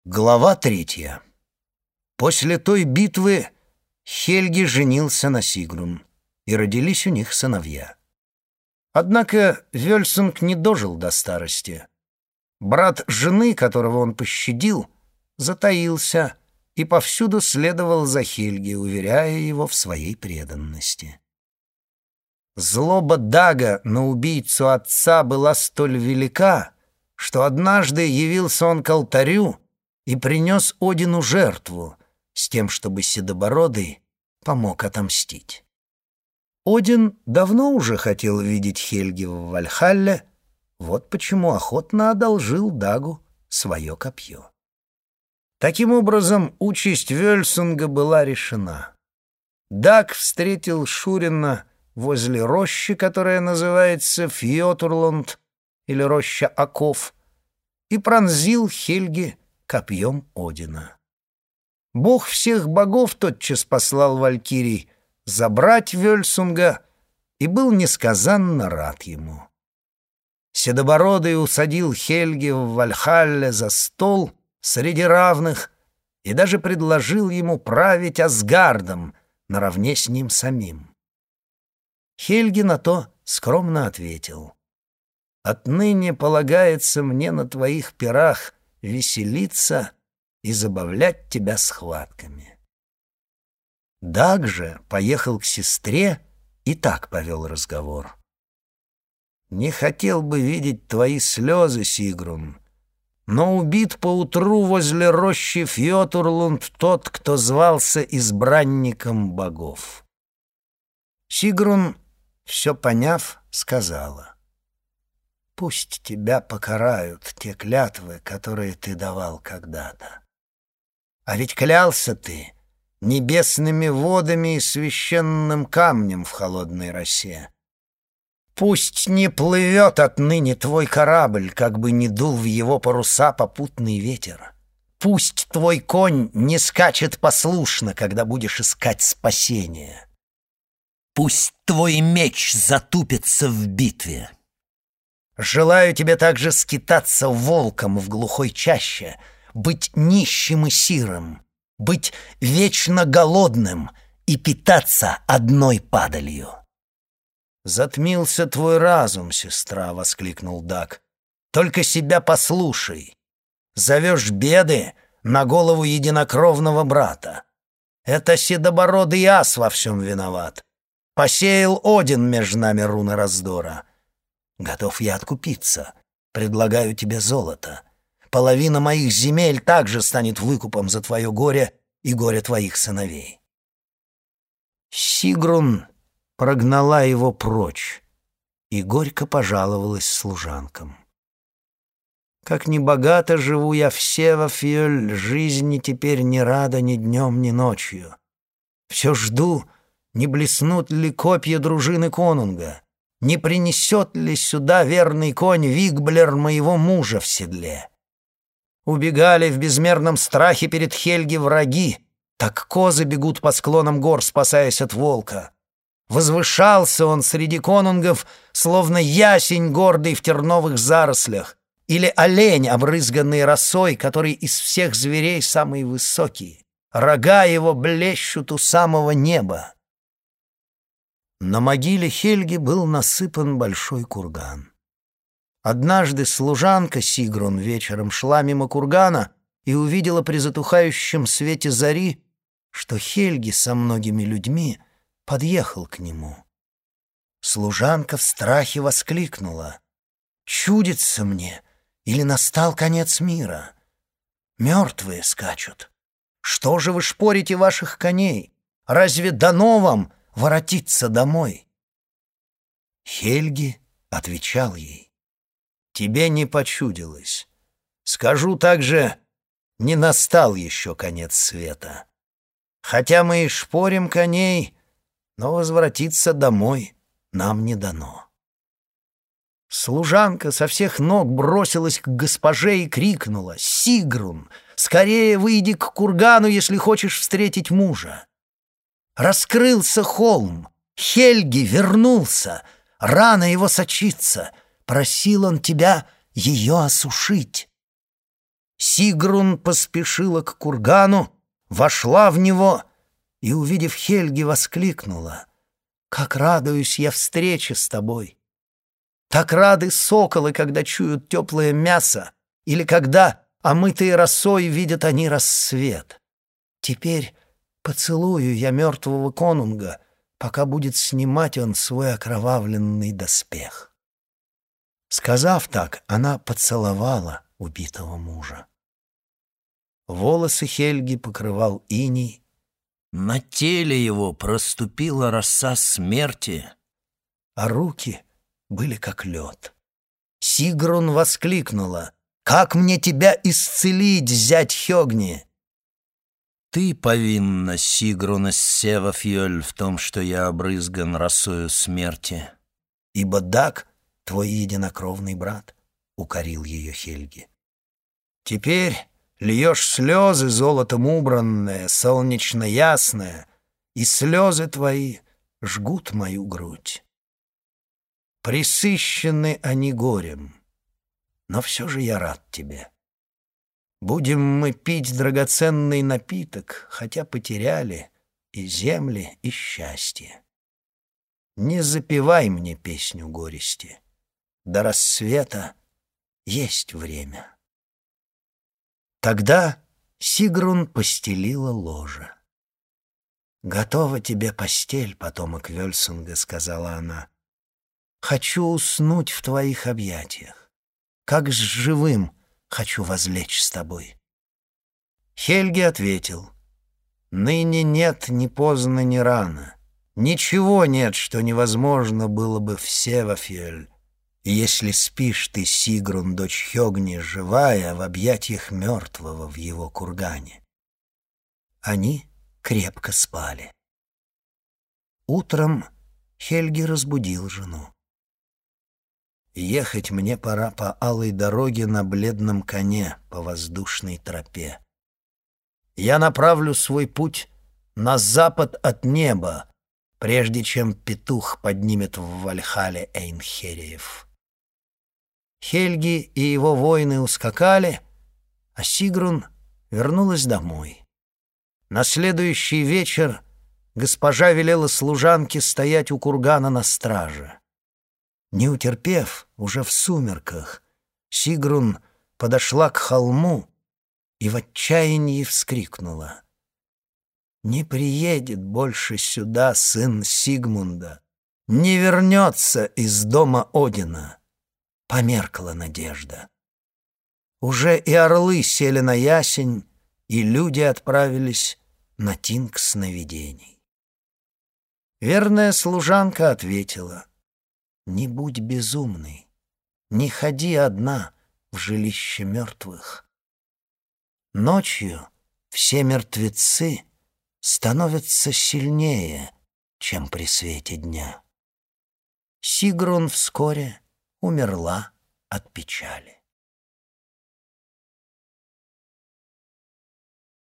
Глава 3. После той битвы Хельги женился на Сигрун, и родились у них сыновья. Однако Вельсунг не дожил до старости. Брат жены, которого он пощадил, затаился и повсюду следовал за Хельги, уверяя его в своей преданности. Злоба Дага на убийцу отца была столь велика, что однажды явился он к алтарю и принес Одину жертву с тем, чтобы Седобородый помог отомстить. Один давно уже хотел видеть Хельги в Вальхалле, вот почему охотно одолжил Дагу свое копье. Таким образом, участь Вельсунга была решена. Даг встретил Шурина возле рощи, которая называется Фьотурланд или роща оков, и пронзил Хельги копьем Одина. Бог всех богов тотчас послал валькирий забрать Вельсунга и был несказанно рад ему. Седобородый усадил Хельги в Вальхалле за стол среди равных и даже предложил ему править Асгардом наравне с ним самим. Хельги на то скромно ответил: «Отныне полагается мне на твоих пирах веселиться и забавлять тебя схватками». Даг же поехал к сестре и так повел разговор: «Не хотел бы видеть твои слезы, Сигрун, но убит поутру возле рощи Фьотурланд тот, кто звался избранником богов». Сигрун, все поняв, сказала: «Пусть тебя покарают те клятвы, которые ты давал когда-то. А ведь клялся ты небесными водами и священным камнем в холодной росе. Пусть не плывет отныне твой корабль, как бы ни дул в его паруса попутный ветер. Пусть твой конь не скачет послушно, когда будешь искать спасения. Пусть твой меч затупится в битве. Желаю тебе также скитаться волком в глухой чаще, быть нищим и сирым, быть вечно голодным и питаться одной падалью». «Затмился твой разум, сестра», — воскликнул Даг. «Только себя послушай. Зовешь беды на голову единокровного брата. Это седобородый ас во всем виноват. Посеял Один между нами руны раздора. Готов я откупиться. Предлагаю тебе золото. Половина моих земель также станет выкупом за твое горе и горе твоих сыновей». Сигрун прогнала его прочь и горько пожаловалась служанкам: «Как небогато живу я в Севафьёль, жизни теперь не рада ни днем, ни ночью. Все жду, не блеснут ли копья дружины конунга, не принесет ли сюда верный конь Вигблер моего мужа в седле. Убегали в безмерном страхе перед Хельги враги, так козы бегут по склонам гор, спасаясь от волка. Возвышался он среди конунгов, словно ясень гордый в терновых зарослях, или олень, обрызганный росой, который из всех зверей самый высокий. Рога его блещут у самого неба». На могиле Хельги был насыпан большой курган. Однажды служанка Сигрун вечером шла мимо кургана и увидела при затухающем свете зари, что Хельги со многими людьми подъехал к нему. Служанка в страхе воскликнула: «Чудится мне, или настал конец мира? Мертвые скачут. Что же вы шпорите ваших коней? Разве дано вам воротиться домой?» Хельги отвечал ей: «Тебе не почудилось. Скажу также, не настал еще конец света. Хотя мы и шпорим коней, но возвратиться домой нам не дано». Служанка со всех ног бросилась к госпоже и крикнула: «Сигрун, скорее выйди к кургану, если хочешь встретить мужа». Раскрылся холм, Хельги вернулся, рана его сочится, просил он тебя ее осушить. Сигрун поспешила к кургану, вошла в него и, увидев Хельги, воскликнула: «Как радуюсь я встрече с тобой! Так рады соколы, когда чуют теплое мясо, или когда, омытые росой, видят они рассвет. Теперь поцелую я мертвого конунга, пока будет снимать он свой окровавленный доспех». Сказав так, она поцеловала убитого мужа. Волосы Хельги покрывал иней, на теле его проступила роса смерти, а руки были как лед. Сигрун воскликнула: «Как мне тебя исцелить, зять Хёгни?» «Ты повинна, Сигрун из Севафьёль, в том, что я обрызган росою смерти, ибо Даг — твой единокровный брат», — укорил ее Хельги. «Теперь льешь слезы, золотом убранные, солнечно ясное, и слезы твои жгут мою грудь. Пресыщены они горем, но все же я рад тебе. Будем мы пить драгоценный напиток, хотя потеряли и земли, и счастье. Не запевай мне песню горести, до рассвета есть время». Тогда Сигрун постелила ложе. «Готова тебе постель, потомок Вельсунга», — сказала она. «Хочу уснуть в твоих объятиях. Как с живым хочу возлечь с тобой». Хельги ответил: «Ныне нет ни поздно, ни рано. Ничего нет, что невозможно было бы в Севафьёль. И если спишь ты, Сигрун, дочь Хёгни, живая в объятиях мертвого в его кургане». Они крепко спали. Утром Хельги разбудил жену. «Ехать мне пора по алой дороге на бледном коне по воздушной тропе. Я направлю свой путь на запад от неба, прежде чем петух поднимет в Вальхале Эйнхериев». Хельги и его воины ускакали, а Сигрун вернулась домой. На следующий вечер госпожа велела служанке стоять у кургана на страже. Не утерпев, уже в сумерках, Сигрун подошла к холму и в отчаянии вскрикнула: «Не приедет больше сюда сын Сигмунда, не вернется из дома Одина». Померкла надежда. Уже и орлы сели на ясень, и люди отправились на тинг сновидений. Верная служанка ответила: «Не будь безумной, не ходи одна в жилище мертвых. Ночью все мертвецы становятся сильнее, чем при свете дня». Сигрун вскоре умерла от печали.